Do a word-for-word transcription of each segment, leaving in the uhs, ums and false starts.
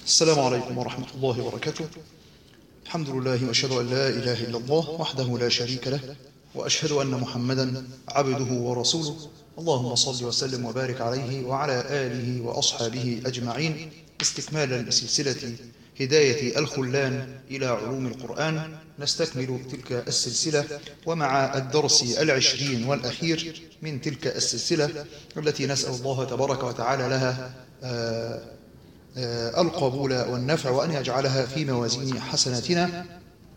السلام عليكم ورحمة الله وبركاته. الحمد لله وأشهد أن لا إله إلا الله وحده لا شريك له، وأشهد أن محمدا عبده ورسوله. اللهم صل وسلم وبارك عليه وعلى آله وأصحابه أجمعين، استكمالا لسلسلة هداية الخلان إلى علوم القرآن. نستكمل تلك السلسلة ومع الدرس العشرين والأخير من تلك السلسلة التي نسأل الله تبارك وتعالى لها آه القبول والنفع، وأن يجعلها في موازين حسناتنا.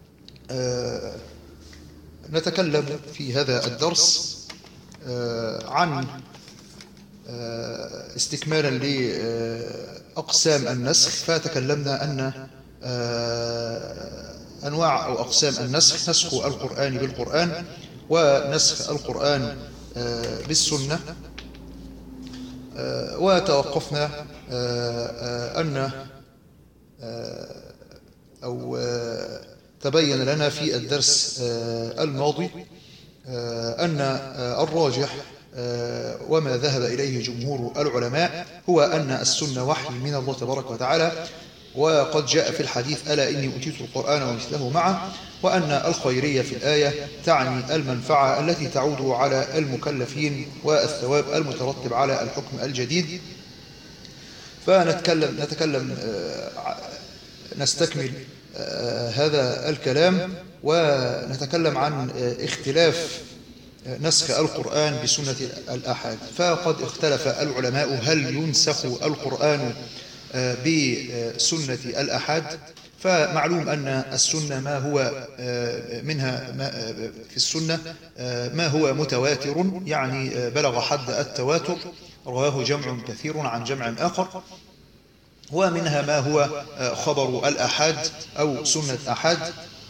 نتكلم في هذا الدرس عن استكمالا لأقسام النسخ، فتكلمنا أن أنواع أو أقسام النسخ: نسخ القرآن بالقرآن، ونسخ القرآن بالسنة. وتوقفنا أن أو تبين لنا في الدرس الماضي أن الراجح وما ذهب إليه جمهور العلماء هو أن السنة وحي من الله تبارك وتعالى، وقد جاء في الحديث: ألا إني أوتيت القرآن ومثله معه، وأن الخيرية في الآية تعني المنفعة التي تعود على المكلفين والثواب المترتب على الحكم الجديد. فنتكلم نتكلم نستكمل هذا الكلام، ونتكلم عن اختلاف نسخ القرآن بسنة الآحاد. فقد اختلف العلماء هل ينسخ القرآن بسنة الآحاد. فمعلوم أن السنة ما هو منها ما في السنة ما هو متواتر، يعني بلغ حد التواتر، رواه جمع كثير عن جمع آخر، ومنها ما هو خبر الآحاد أو سنة آحاد.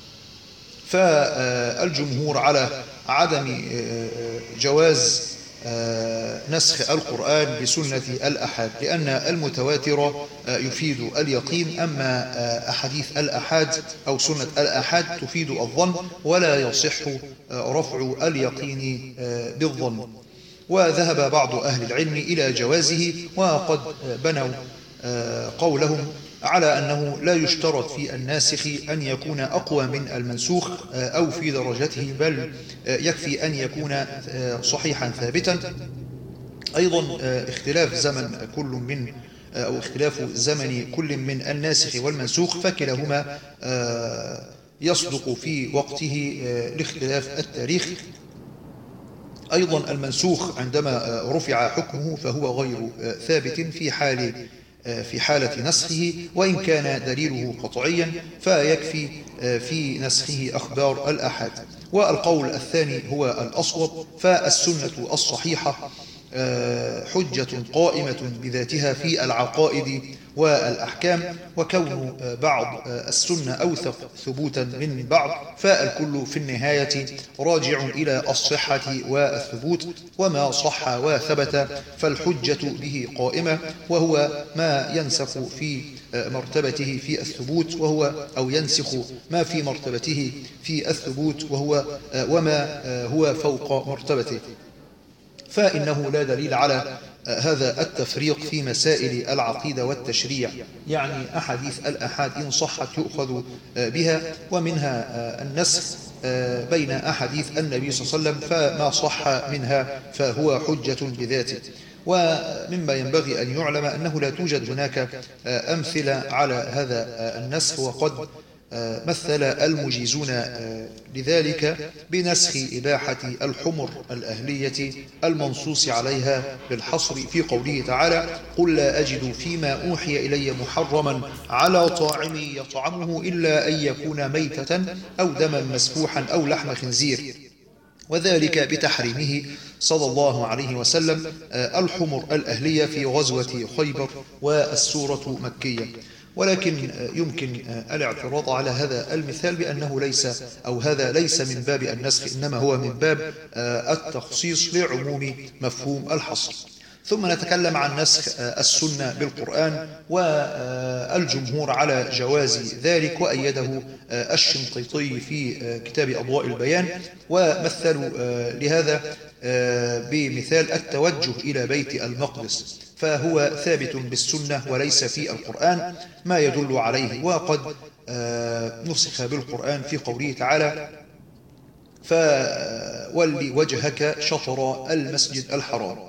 فالجمهور على عدم جواز نسخ القرآن بسنة الآحاد، لأن المتواتر يفيد اليقين، أما أحاديث الآحاد أو سنة الآحاد تفيد الظن، ولا يصح رفع اليقين بالظن. وذهب بعض أهل العلم إلى جوازه، وقد بنوا قولهم على أنه لا يشترط في الناسخ أن يكون أقوى من المنسوخ أو في درجته، بل يكفي أن يكون صحيحا ثابتا. أيضا اختلاف زمن كل من أو اختلاف زمن كل من الناسخ والمنسوخ، فكلاهما يصدق في وقته لاختلاف التاريخ. أيضا المنسوخ عندما رفع حكمه فهو غير ثابت في حال في حالة نسخه، وإن كان دليله قطعيا فيكفي في نسخه أخبار الآحاد. والقول الثاني هو الأصوب، فالسنة الصحيحة حجة قائمة بذاتها في العقائد والأحكام، وكون بعض السنة أوثق ثبوتا من بعض، فالكل في النهاية راجع إلى الصحة والثبوت، وما صح وثبت فالحجة به قائمة، وهو ما ينسخ في مرتبته في الثبوت وهو أو ينسخ ما في مرتبته في الثبوت وهو وما هو فوق مرتبته. فإنه لا دليل على هذا التفريق في مسائل العقيدة والتشريع، يعني أحاديث الآحاد إن صحت يؤخذ بها، ومنها النسخ بين أحاديث النبي صلى الله عليه وسلم، فما صح منها فهو حجة بذاته. ومما ينبغي أن يعلم أنه لا توجد هناك أمثلة على هذا النسخ، وقد مثل المجيزون لذلك بنسخ إباحة الحمر الأهلية المنصوص عليها بالحصر في قوله تعالى: قل لا أجد فيما أوحي إلي محرما على طاعم يطعمه إلا أن يكون ميتة أو دما مسفوحا أو لحم خنزير، وذلك بتحريمه صلى الله عليه وسلم الحمر الأهلية في غزوة خيبر، والسورة مكية. ولكن يمكن الاعتراض على هذا المثال بأنه ليس أو هذا ليس من باب النسخ، إنما هو من باب التخصيص لعموم مفهوم الحصر. ثم نتكلم عن نسخ السنة بالقرآن، والجمهور على جواز ذلك، وأيده الشنقيطي في كتاب أضواء البيان، ومثلوا لهذا بمثال التوجه إلى بيت المقدس. فهو ثابت بالسنة وليس في القرآن ما يدل عليه، وقد نسخ بالقرآن في قوله تعالى: فولي وجهك شطر المسجد الحرام.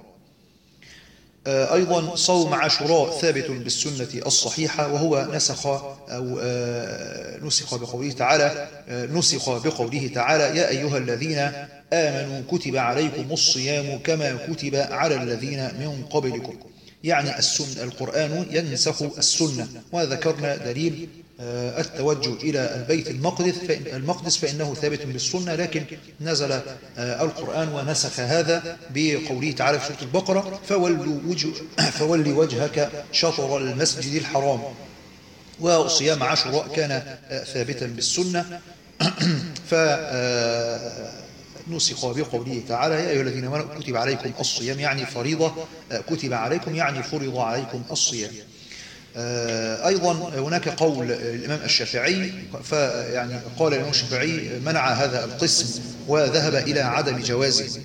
أيضا صوم عاشوراء ثابت بالسنة الصحيحة، وهو نسخ أو نسخ بقوله تعالى نسخ بقوله تعالى: يا أيها الذين آمنوا كتب عليكم الصيام كما كتب على الذين من قبلكم. يعني السنة القرآن ينسخ السنة. وذكرنا دليل التوجه إلى البيت المقدس فإن المقدس فإنه ثابت بالسنة، لكن نزل القرآن ونسخ هذا بقوله تعالى في سورة البقرة: فولي وجهك شطر المسجد الحرام. وصيام عاشوراء كان ثابتا بالسنة فنسخ بقوله تعالى: يا أيها الذين آمنوا كتب عليكم الصيام، يعني فريضة، كتب عليكم يعني فرض عليكم الصيام. أيضا هناك قول الإمام الشافعي، فيعني قال الإمام الشافعي منع هذا القسم وذهب إلى عدم جوازه.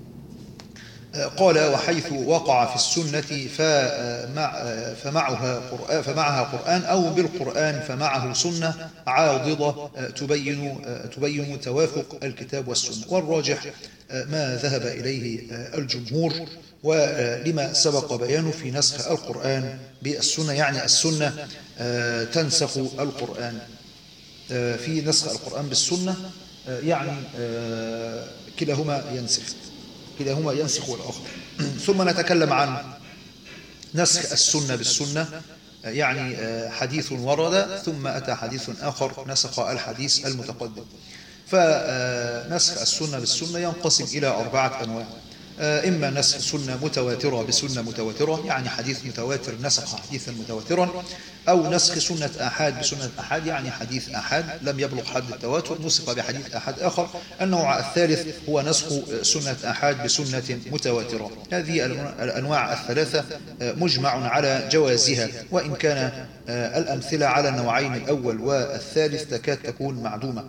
قال: وحيث وقع في السنة فمع فمعها قرآن, فمعها قرآن أو بالقرآن فمعه سنة عاضدة تبين, تبين توافق الكتاب والسنة. والراجح ما ذهب إليه الجمهور، ولما سبق بيانه في نسخ القرآن بالسنة، يعني السنة تنسخ القرآن. في نسخ القرآن بالسنة يعني كلاهما ينسخ كلاهما ينسخ الآخر. ثم نتكلم عن نسخ السنة بالسنة، يعني حديث ورد ثم أتى حديث آخر نسخ الحديث المتقدم. فنسخ السنة بالسنة ينقسم إلى أربعة أنواع: إما نسخ سنة متواترة بسنة متواترة، يعني حديث متواتر نسخ حديثا متواترا، أو نسخ سنة آحاد بسنة آحاد، يعني حديث آحاد لم يبلغ حد التواتر نسخ بحديث آحاد آخر. النوع الثالث هو نسخ سنة آحاد بسنة متواترة. هذه الأنواع الثلاثة مجمع على جوازها، وإن كان الأمثلة على النوعين الأول والثالث تكاد تكون معدومة.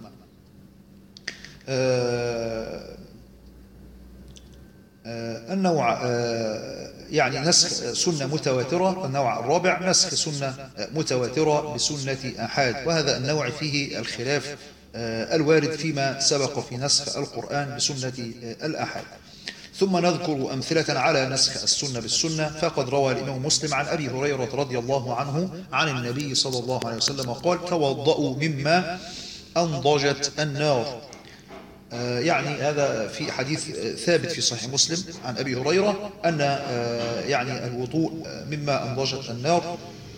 النوع يعني نسخ سنة متواترة. النوع الرابع نسخ سنة متواترة بسنة آحاد، وهذا النوع فيه الخلاف الوارد فيما سبق في نسخ القرآن بسنة الآحاد. ثم نذكر أمثلة على نسخ السنة بالسنة. فقد روى الإمام مسلم عن أبي هريرة رضي الله عنه عن النبي صلى الله عليه وسلم قال: توضؤوا مما أنضجت النار. يعني هذا في حديث ثابت في صحيح مسلم عن أبي هريرة أن يعني الوضوء مما أنضجت النار.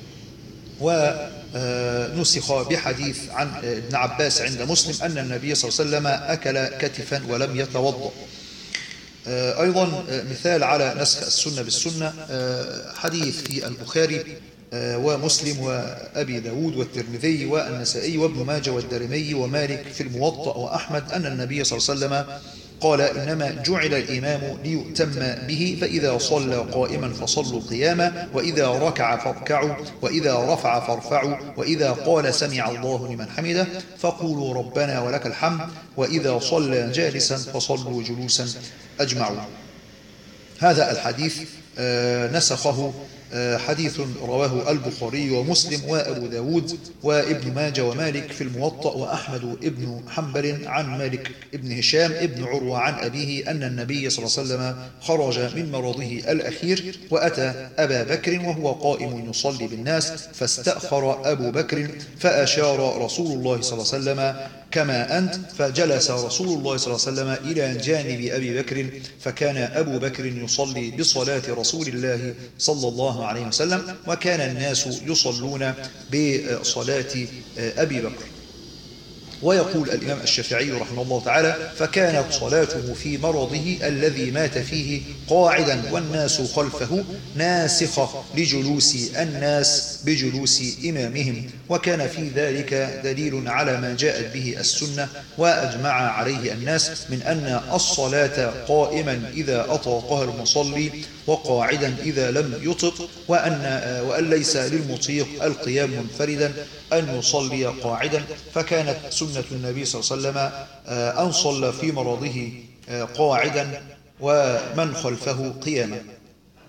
ونسخ بحديث عن ابن عباس عند مسلم أن النبي صلى الله عليه وسلم أكل كتفا ولم يتوضأ. أيضا مثال على نسخ السنة بالسنة حديث في البخاري ومسلم وأبي داود والترمذي والنسائي وابن ماجه والدارمي ومالك في الموطأ وأحمد أن النبي صلى الله عليه وسلم قال: إنما جعل الإمام ليؤتم به، فإذا صلى قائما فصلوا قياما، وإذا ركع فاركعوا، وإذا رفع فارفعوا، وإذا قال سمع الله لمن حمده فقولوا ربنا ولك الحمد، وإذا صلى جالسا فصلوا جلوسا أجمعوا. هذا الحديث نسخه حديث رواه البخاري ومسلم وأبو داود وابن ماجه ومالك في الموطأ وأحمد ابن حنبل عن مالك ابن هشام ابن عروة عن أبيه أن النبي صلى الله عليه وسلم خرج من مرضه الأخير وأتى أبا بكر وهو قائم يصلي بالناس، فاستأخر أبو بكر فأشار رسول الله صلى الله عليه وسلم: كما أنت. فجلس رسول الله صلى الله عليه وسلم إلى جانب أبي بكر، فكان أبو بكر يصلي بصلاة رسول الله صلى الله عليه وسلم، وكان الناس يصلون بصلاة أبي بكر. ويقول الإمام الشافعي رحمه الله تعالى: فكانت صلاته في مرضه الذي مات فيه قاعدا والناس خلفه ناسخة لجلوس الناس بجلوس إمامهم. وكان في ذلك دليل على ما جاءت به السنة وأجمع عليه الناس من أن الصلاة قائما إذا أطاقها المصلي وقاعدا إذا لم يطق، وأن, وأن ليس للمطيق القيام منفردا أن يصلي قاعدا. فكانت سنة النبي صلى الله عليه وسلم أن صلى في مرضه قاعدا ومن خلفه قياما.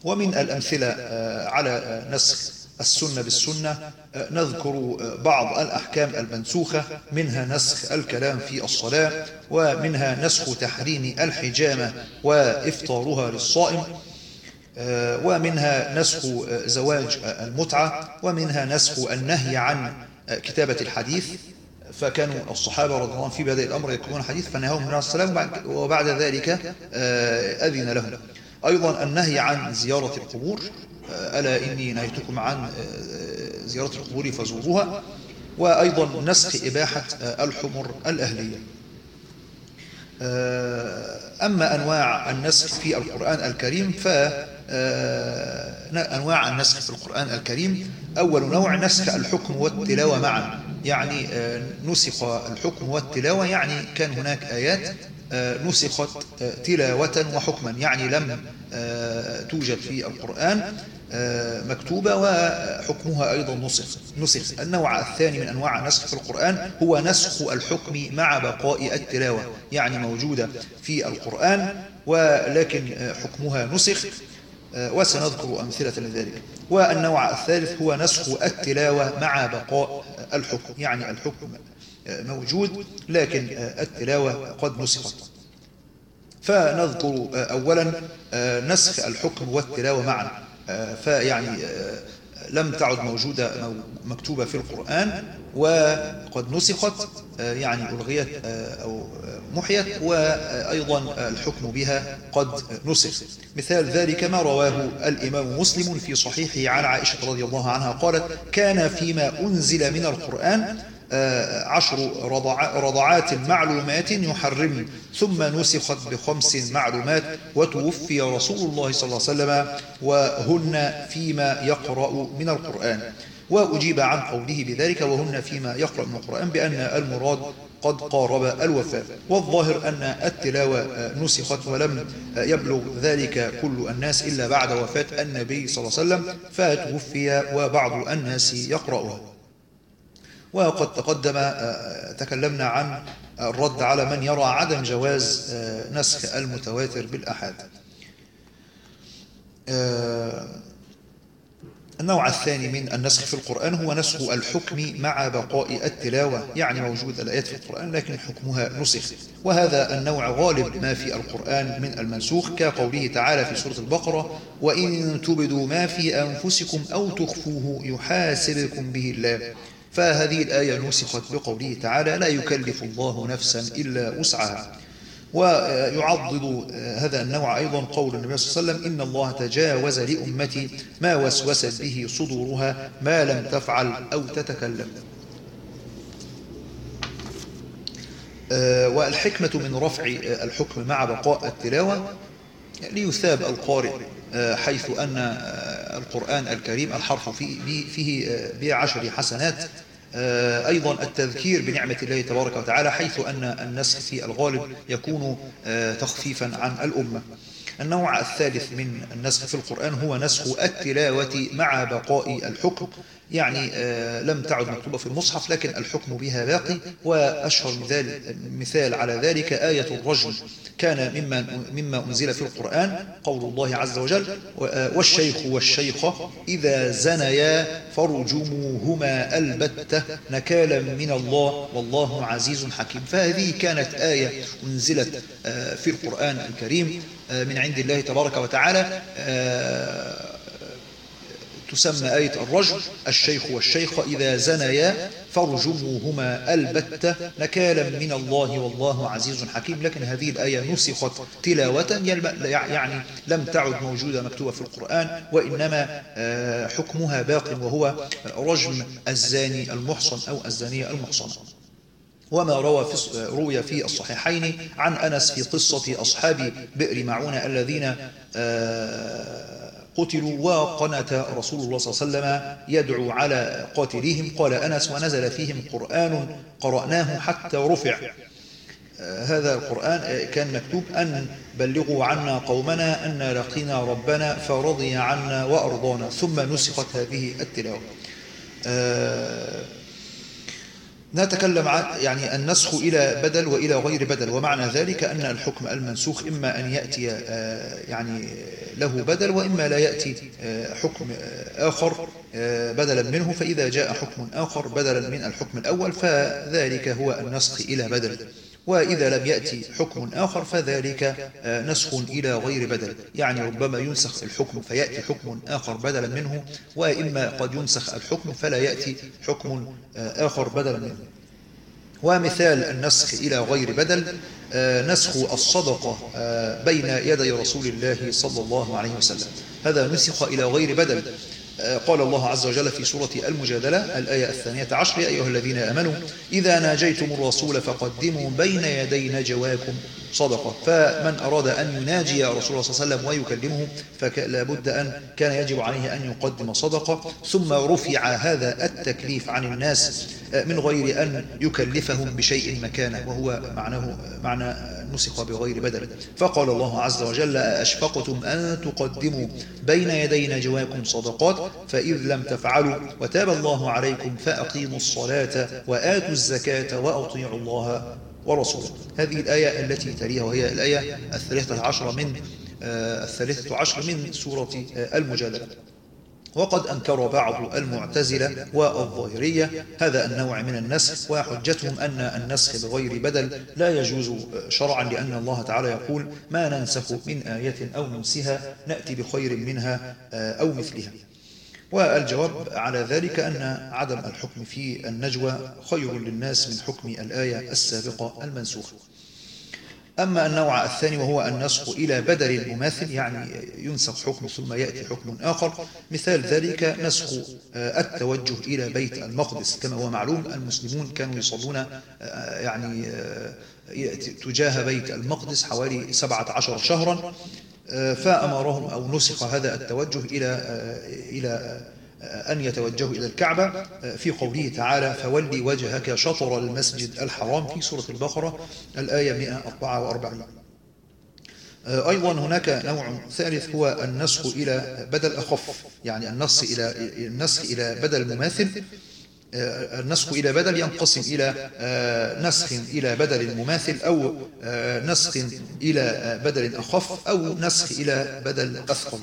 ومن الأمثلة على نسخ السنة بالسنة نذكر بعض الأحكام المنسوخة، منها نسخ الكلام في الصلاة، ومنها نسخ تحريم الحجامة وإفطارها للصائم، ومنها نسخ زواج المتعة، ومنها نسخ النهي عن كتابة الحديث، فكانوا الصحابة رضي الله عنهم في بدء الأمر يكتبون الحديث فنهاهم النبي صلى الله عليه وسلم وبعد ذلك أذن لهم. أيضا النهي عن زيارة القبور، ألا إني نهيتكم عن زيارة القبور فزوروها، وأيضا نسخ إباحة الحمر الأهلية. أما أنواع النسخ في القرآن الكريم، فأنواع النسخ في القرآن الكريم: أول نوع نسخ الحكم والتلاوة معا، يعني نسخ الحكم والتلاوة، يعني كان هناك آيات نسخت تلاوة وحكما، يعني لم توجد في القرآن مكتوبة وحكمها أيضا نسخ نسخ النوع الثاني من أنواع النسخ في القرآن هو نسخ الحكم مع بقاء التلاوة، يعني موجودة في القرآن ولكن حكمها نسخ، وسنذكر أمثلة لذلك. والنوع الثالث هو نسخ التلاوة مع بقاء الحكم، يعني الحكم موجود لكن التلاوة قد نسخت. فنذكر أولا نسخ الحكم والتلاوة معا، فيعني لم تعد موجودة مكتوبة في القرآن وقد نسخت، يعني ألغيت أو محيت، وأيضا الحكم بها قد نسخ. مثال ذلك ما رواه الإمام مسلم في صحيحه عن عائشة رضي الله عنها قالت: كان فيما أنزل من القرآن عشر رضعات معلومات يحرم، ثم نسخت بخمس معلومات، وتوفي رسول الله صلى الله عليه وسلم وهن فيما يقرأ من القرآن. وأجيب عن قوله بذلك وهن فيما يقرأ من القرآن بأن المراد قد قارب الوفاة، والظاهر أن التلاوة نسخت ولم يبلغ ذلك كل الناس إلا بعد وفاة النبي صلى الله عليه وسلم فتوفي وبعض الناس يقرأها. وقد تقدم تكلمنا عن الرد على من يرى عدم جواز نسخ المتواتر بالأحاد. النوع الثاني من النسخ في القرآن هو نسخ الحكم مع بقاء التلاوة، يعني موجود الآيات في القرآن لكن حكمها نسخ، وهذا النوع غالب ما في القرآن من المنسوخ، كقوله تعالى في سورة البقرة: وإن تبدوا ما في أنفسكم أو تخفوه يحاسبكم به الله. فهذه الآية نسخت بقوله تعالى: لا يكلف الله نفسا إلا وسعها. ويعضد هذا النوع أيضا قول النبي صلى الله عليه وسلم: إن الله تجاوز لأمتي ما وسوست به صدورها ما لم تفعل أو تتكلم. والحكمة من رفع الحكم مع بقاء التلاوة ليثاب القارئ، حيث أن القرآن الكريم الحرف فيه, فيه بعشر حسنات. أيضا التذكير بنعمة الله تبارك وتعالى، حيث أن النسخ في الغالب يكون تخفيفا عن الأمة. النوع الثالث من النسخ في القرآن هو نسخ التلاوة مع بقاء الحكم، يعني لم تعد مكتوبة في المصحف لكن الحكم بها باقي. وأشهر مثال على ذلك آية الرجم، كان مما, مما أنزل في القرآن قول الله عز وجل: والشيخ والشيخة إذا زنيا فرجموهما البتة نكالا من الله والله عزيز حكيم. فهذه كانت آية أنزلت في القرآن الكريم من عند الله تبارك وتعالى، تسمى آية الرجم: الشيخ والشيخة إذا زنيا فرجموهما البتة نكالا من الله والله عزيز حكيم. لكن هذه الآية نسخت تلاوة، يعني لم تعد موجودة مكتوبة في القرآن، وإنما حكمها باق وهو رجم الزاني المحصن أو الزانية المحصنة. وما روى في روي في الصحيحين عن أنس في قصة أصحاب بئر معونة الذين قتلوا وقنت رسول الله صلى الله عليه وسلم يدعو على قاتليهم، قال أنس: ونزل فيهم قرآن قرأناه حتى رفع. هذا القرآن كان مكتوب: أن بلغوا عنا قومنا أن لقينا ربنا فرضي عنا وأرضانا، ثم نسخت هذه التلاوة. نتكلم عن يعني النسخ إلى بدل وإلى غير بدل، ومعنى ذلك أن الحكم المنسوخ إما أن يأتي يعني له بدل، وإما لا يأتي حكم آخر بدلا منه. فإذا جاء حكم آخر بدلا من الحكم الأول فذلك هو النسخ إلى بدل، وإذا لم يأتي حكم آخر فذلك نسخ إلى غير بدل. يعني ربما ينسخ الحكم فيأتي حكم آخر بدلا منه، وإما قد ينسخ الحكم فلا يأتي حكم آخر بدلا منه. ومثال النسخ إلى غير بدل نسخ الصدقة بين يدي رسول الله صلى الله عليه وسلم، هذا نسخ إلى غير بدل. قال الله عز وجل في سورة المجادلة الآية الثانية عشر: يا أيها الذين آمنوا إذا ناجيتم الرسول فقدموا بين يدي نجواكم صدقة. فمن أراد أن يناجي رسول الله صلى الله عليه وسلم ويكلمه فلا بد أن كان يجب عليه أن يقدم صدقة، ثم رفع هذا التكليف عن الناس من غير أن يكلفهم بشيء مكانه، وهو معناه معنى نسخ بغير بدل. فقال الله عز وجل: أشفقتم أن تقدموا بين يدي نجواكم صدقات فإذ لم تفعلوا وتاب الله عليكم فأقيموا الصلاة وآتوا الزكاة وأطيعوا الله ورسوله. هذه الآية التي تليها وهي الآية الثالثة عشر من الثالثة عشر من سورة المجادلة. وقد أنكر بعض المعتزلة والظاهرية هذا النوع من النسخ، وحجتهم أن النسخ بغير بدل لا يجوز شرعا، لأن الله تعالى يقول: ما ننسخ من آية أو ننسها نأتي بخير منها أو مثلها. والجواب على ذلك أن عدم الحكم في النجوى خير للناس من حكم الآية السابقة المنسوخة. أما النوع الثاني وهو النسخ إلى بدل المماثل، يعني ينسخ حكم ثم يأتي حكم آخر. مثال ذلك نسخ التوجه إلى بيت المقدس. كما هو معلوم المسلمون كانوا يصلون يعني تجاه بيت المقدس حوالي سبعة عشر شهرا، فأمرهم أو نسخ هذا التوجه إلى إلى أن يتوجهوا إلى الكعبة في قوله تعالى: فولي وجهك شطر المسجد الحرام في سورة البقرة الآية مئة وأربعة وأربعين. أيضا هناك نوع ثالث هو النسخ إلى بدل أخف، يعني النسخ إلى النسخ إلى بدل مماثل. النسخ إلى بدل ينقسم إلى نسخ إلى بدل مماثل، أو نسخ إلى بدل أخف، أو نسخ إلى بدل أثقل.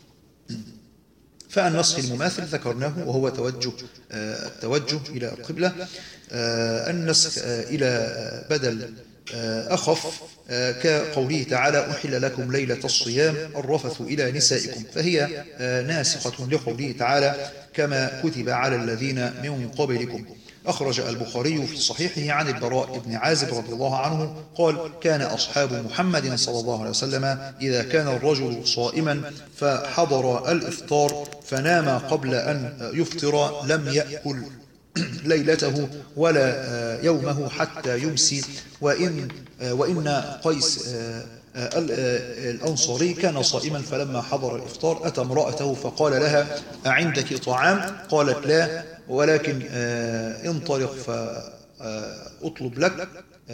فالنسخ المماثل ذكرناه وهو توجه التوجه إلى القبلة. النسخ إلى بدل أخف كقوله تعالى: أحل لكم ليلة الصيام الرفث إلى نسائكم، فهي ناسخة لقوله تعالى: كما كتب على الذين من قبلكم. أخرج البخاري في صحيحه عن البراء بن عازب رضي الله عنه قال: كان أصحاب محمد صلى الله عليه وسلم إذا كان الرجل صائما فحضر الإفطار فنام قبل أن يفطر لم يأكل ليلته ولا يومه حتى يمسي. وإن وإن قيس الأنصاري كان صائما فلما حضر الإفطار أتى امرأته فقال لها: أعندك طعام؟ قالت: لا، ولكن انطلق فأطلب لك.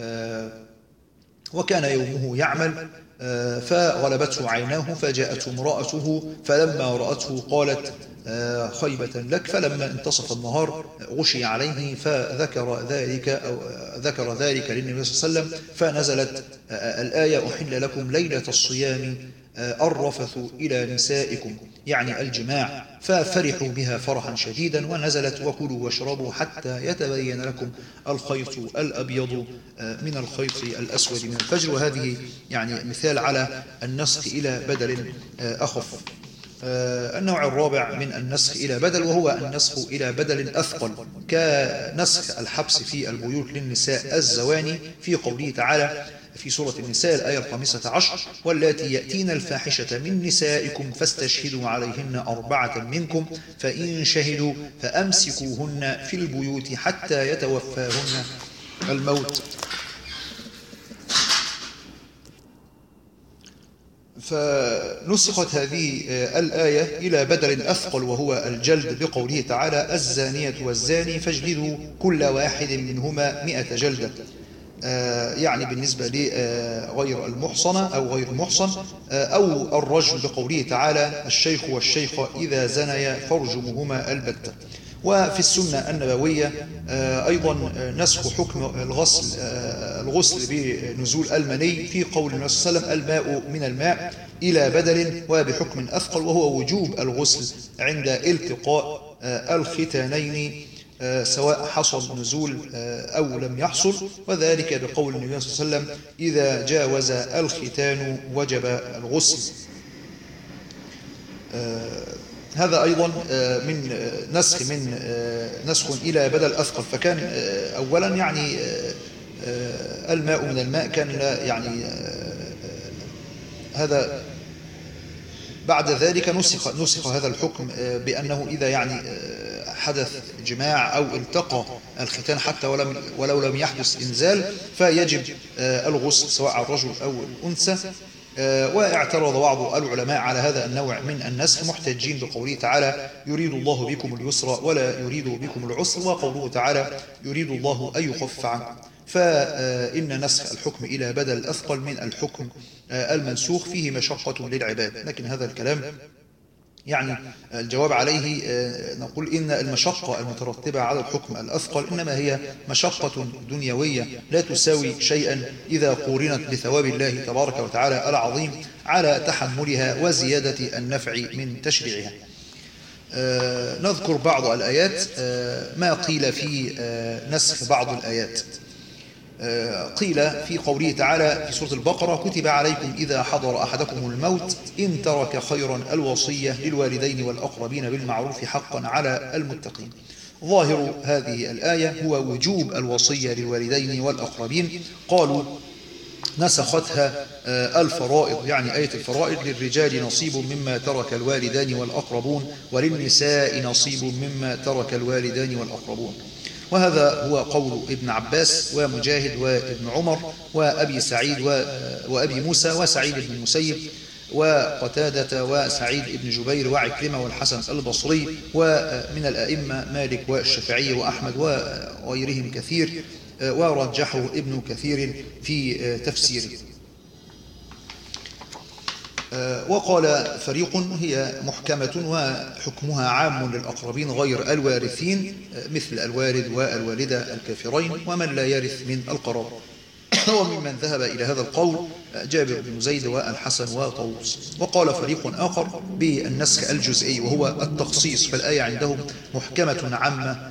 وكان يومه يعمل فغلبته عيناه فجاءته امرأته فلما رأته قالت: خيبة لك. فلما انتصف النهار غشي عليه فذكر ذلك أو ذكر ذلك للنبي صلى الله عليه وسلم، فنزلت الآية: أحل لكم ليلة الصيام الرفث إلى نسائكم، يعني الجماع. ففرحوا بها فرحا شديدا، ونزلت: وكلوا واشربوا حتى يتبين لكم الخيط الأبيض من الخيط الأسود من الفجر. وهذه يعني مثال على النسخ إلى بدل أخف. النوع الرابع من النسخ إلى بدل وهو النسخ إلى بدل أثقل، كنسخ الحبس في البيوت للنساء الزواني في قوله تعالى في سورة النساء الآية الخامسة عشر: واللاتي يأتين الفاحشة من نسائكم فاستشهدوا عليهن أربعة منكم فإن شهدوا فأمسكوهن في البيوت حتى يتوفاهن الموت. فنسخت هذه الآية إلى بدل أثقل وهو الجلد بقوله تعالى: الزانية والزاني فاجلدوا كل واحد منهما مئة جلدة، يعني بالنسبة لغير المحصنة أو غير المحصن. أو الرجم بقوله تعالى: الشيخ والشيخة إذا زنيا فارجموهما البتة. وفي السنة النبوية أيضا نسخ حكم الغسل الغسل بنزول المني في قول النبي صلى الله عليه وسلم الماء من الماء إلى بدل وبحكم أثقل، وهو وجوب الغسل عند التقاء الختانين سواء حصل نزول أو لم يحصل، وذلك بقول النبي صلى الله عليه وسلم إذا جاوز الختان وجب الغسل. هذا أيضا من نسخ من نسخ إلى بدل أثقل، فكان أولا يعني الماء من الماء كان لا يعني هذا، بعد ذلك نسخ نسخ هذا الحكم بأنه إذا يعني حدث جماع أو التقى الختان حتى ولم ولو لم يحدث إنزال فيجب الغسل سواء على الرجل أو الأنثى. واعترض بعض العلماء على هذا النوع من النسخ محتجين بقوله تعالى يريد الله بكم اليسر ولا يريد بكم العسر، وقوله تعالى يريد الله أن يخفف عنكم. فإن نسخ الحكم إلى بدل الأثقل من الحكم المنسوخ فيه مشقة للعباد، لكن هذا الكلام يعني الجواب عليه نقول إن المشقة المترتبة على الحكم الأثقل إنما هي مشقة دنيوية لا تساوي شيئا إذا قورنت بثواب الله تبارك وتعالى العظيم على تحملها وزيادة النفع من تشريعها. نذكر بعض الآيات ما قيل في نسخ بعض الآيات. قيل في قوله تعالى في سورة البقرة كتب عليكم إذا حضر أحدكم الموت إن ترك خيرا الوصية للوالدين والأقربين بالمعروف حقا على المتقين. ظاهر هذه الآية هو وجوب الوصية للوالدين والأقربين. قالوا نسختها الفرائض، يعني آية الفرائض للرجال نصيب مما ترك الوالدان والأقربون وللنساء نصيب مما ترك الوالدان والأقربون. وهذا هو قول ابن عباس ومجاهد وابن عمر وأبي سعيد وأبي موسى وسعيد بن المسيب وقتادة وسعيد بن جبير وعكرمة والحسن البصري، ومن الأئمة مالك والشافعي وأحمد وغيرهم كثير، ورجحه ابن كثير في تفسيره. وقال فريق هي محكمة وحكمها عام للأقربين غير الوارثين مثل الوالد والوالدة الكافرين ومن لا يرث من القرابة. وممن ذهب إلى هذا القول جابر بن زيد والحسن وطاووس. وقال فريق آخر بالنسخ الجزئي وهو التخصيص، فالآية عندهم محكمة عامة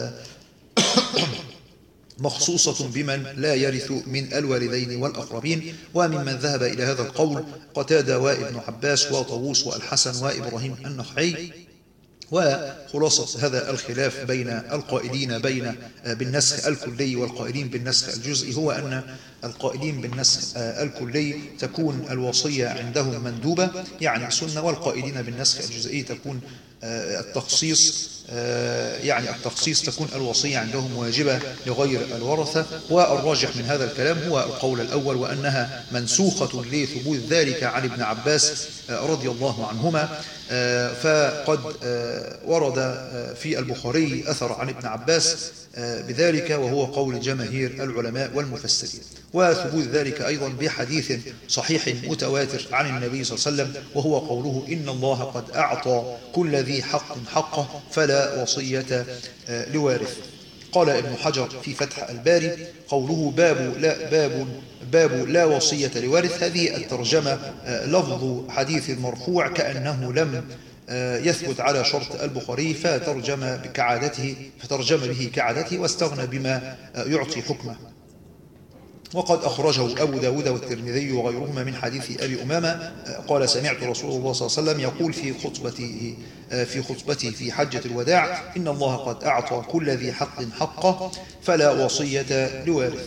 مخصوصة بمن لا يرث من الوالدين والأقربين. وممن ذهب إلى هذا القول قتادة وابن عباس وطاووس والحسن وإبراهيم النخعي. وخلاصة هذا الخلاف بين القائلين بين بالنسخ الكلي والقائلين بالنسخ الجزئي هو أن القائلين بالنسخ الكلي تكون الوصية عندهم مندوبة يعني سنة، والقائلين بالنسخ الجزئي تكون التخصيص يعني التخصيص تكون الوصية عندهم واجبة لغير الورثة. والراجح من هذا الكلام هو القول الأول، وأنها منسوخة لثبوت ذلك عن ابن عباس رضي الله عنهما. فقد ورد في البخاري أثر عن ابن عباس بذلك وهو قول جماهير العلماء والمفسرين، وثبوت ذلك أيضا بحديث صحيح متواتر عن النبي صلى الله عليه وسلم وهو قوله إن الله قد أعطى كل ذي حق حقه فلا وصية لوارث. قال ابن حجر في فتح الباري قوله باب لا, باب باب لا وصية لوارث، هذه الترجمة لفظ حديث مرفوع كأنه لم يثبت على شرط البخاري فترجم كعادته فترجم به كعادته واستغنى بما يعطي حكمه. وقد أخرجه أبو داود والترمذي وغيرهما من حديث أبي أمامة قال سمعت رسول الله صلى الله عليه وسلم يقول في خطبته في خطبته في حجة الوداع إن الله قد أعطى كل ذي حق حقه فلا وصية لوارث.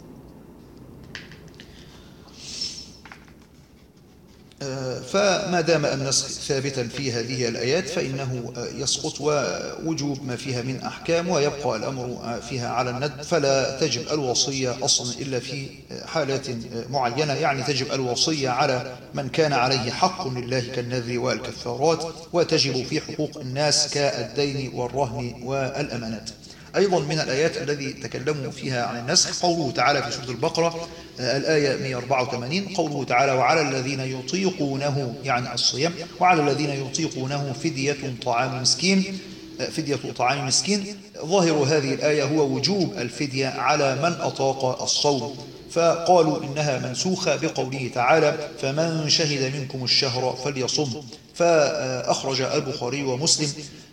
فما دام النسخ ثابتا في هذه الآيات فإنه يسقط ووجوب ما فيها من أحكام، ويبقى الأمر فيها على الند، فلا تجب الوصية أصلا إلا في حالات معينة، يعني تجب الوصية على من كان عليه حق لله كالنذر والكفارات، وتجب في حقوق الناس كالدين والرهن والأمانات. أيضا من الآيات الذي تكلموا فيها عن النسخ قوله تعالى في سورة البقرة الآية مئة وأربعة وثمانين قوله تعالى وعلى الذين يطيقونه يعني الصيام وعلى الذين يطيقونه فدية طعام مسكين فدية طعام مسكين. ظاهر هذه الآية هو وجوب الفدية على من أطاق الصوم، فقالوا إنها منسوخة بقوله تعالى فمن شهد منكم الشهر فليصم. فأخرج البخاري ومسلم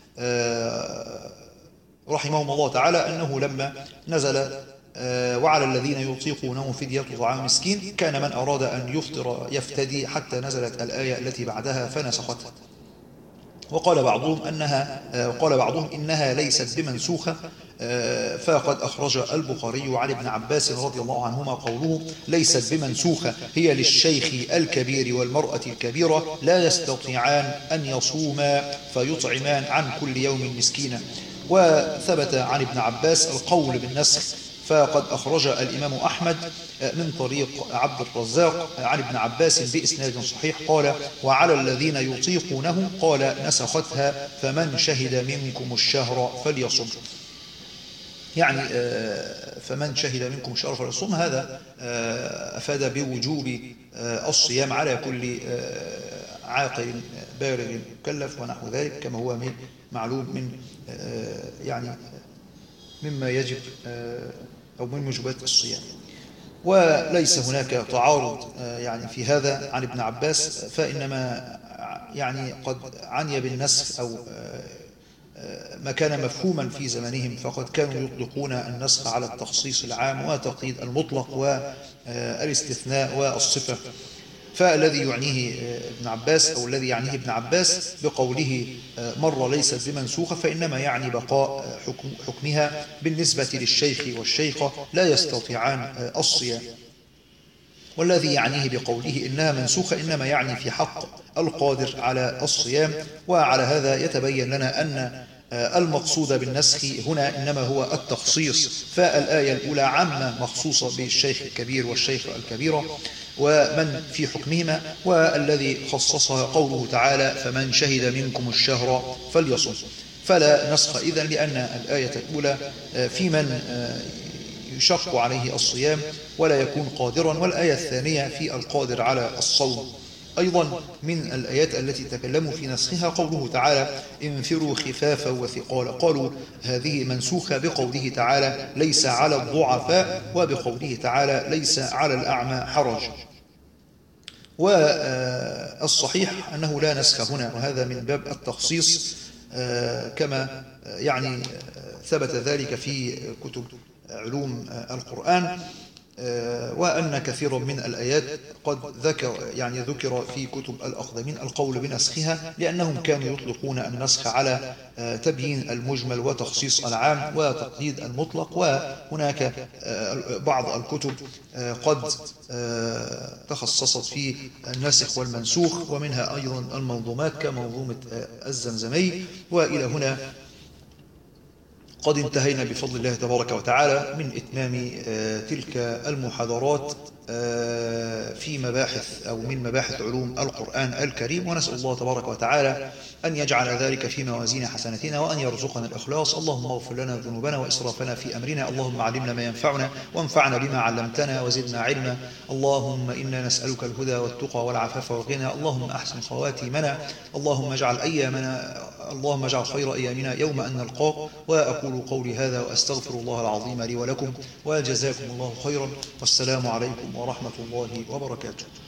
رحمهم الله تعالى أنه لما نزل وعلى الذين يطيقونه فدية طعام مسكين كان من أراد أن يفطر يفتدي حتى نزلت الآية التي بعدها فنسختها. وقال بعضهم أنها قال بعضهم إنها ليست بمنسوخة، فقد أخرج البخاري عن ابن عباس رضي الله عنهما قوله ليست بمنسوخة هي للشيخ الكبير والمرأة الكبيرة لا يستطيعان أن يصوما فيطعمان عن كل يوم مسكينا. وثبت عن ابن عباس القول بالنسخ، فقد أخرج الإمام أحمد من طريق عبد الرزاق عن ابن عباس بإسناد صحيح قال وعلى الذين يطيقونه قال نسختها فمن شهد منكم الشهر فليصم. يعني فمن شهد منكم الشهر فليصم، هذا أفاد بوجوب الصيام على كل عاقل بالغ مكلف ونحو ذلك، كما هو معلوم من يعني مما يجب أو من موجبات الصيام. وليس هناك تعارض يعني في هذا عن ابن عباس، فإنما يعني قد عني بالنسخ أو ما كان مفهوما في زمانهم، فقد كانوا يطلقون النسخ على التخصيص العام وتقييد المطلق والاستثناء والصفة. فالذي يعنيه ابن عباس أو الذي يعنيه ابن عباس بقوله مرة ليست بمنسوخة فإنما يعني بقاء حكم حكمها بالنسبة للشيخ والشيخة لا يستطيعان الصيام. والذي يعنيه بقوله إنها منسوخة إنما يعني في حق القادر على الصيام. وعلى هذا يتبين لنا أن المقصود بالنسخ هنا إنما هو التخصيص، فالآية الأولى عامة مخصوصة بالشيخ الكبير والشيخ الكبيرة ومن في حكمهما، والذي خصصها قوله تعالى فمن شهد منكم الشهر فليصم. فلا نسخ إذن، لأن الآية الأولى في من يشق عليه الصيام ولا يكون قادرا، والآية الثانية في القادر على الصوم. أيضا من الآيات التي تكلموا في نسخها قوله تعالى انفروا خفافا وثقالا، قالوا هذه منسوخة بقوله تعالى ليس على الضعفاء وبقوله تعالى ليس على الأعمى حرج. والصحيح أنه لا نسخ هنا، وهذا من باب التخصيص كما يعني ثبت ذلك في كتب علوم القرآن، وأن كثيرا من الآيات قد ذكر يعني ذكر في كتب الأقدمين القول بنسخها، لأنهم كانوا يطلقون النسخ على تبيين المجمل وتخصيص العام وتقييد المطلق. وهناك بعض الكتب قد تخصصت في الناسخ والمنسوخ، ومنها أيضا المنظومات كمنظومة الزمزمي. وإلى هنا قد انتهينا بفضل الله تبارك وتعالى من إتمام تلك المحاضرات في مباحث أو من مباحث علوم القرآن الكريم، ونسأل الله تبارك وتعالى أن يجعل ذلك في موازين حسناتنا وأن يرزقنا الإخلاص. اللهم اغفر لنا ذنوبنا وإسرافنا في أمرنا، اللهم علمنا ما ينفعنا وانفعنا بما علمتنا وزدنا علما. اللهم إنا نسألك الهدى والتقى والعفاف والغنى، اللهم أحسن خواتيمنا، اللهم اجعل أيامنا اللهم اجعل خير أيامنا يوم أن نلقاك. وأقول قولي هذا وأستغفر الله العظيم لي ولكم، وجزاكم الله خيرا، والسلام عليكم ورحمة الله وبركاته.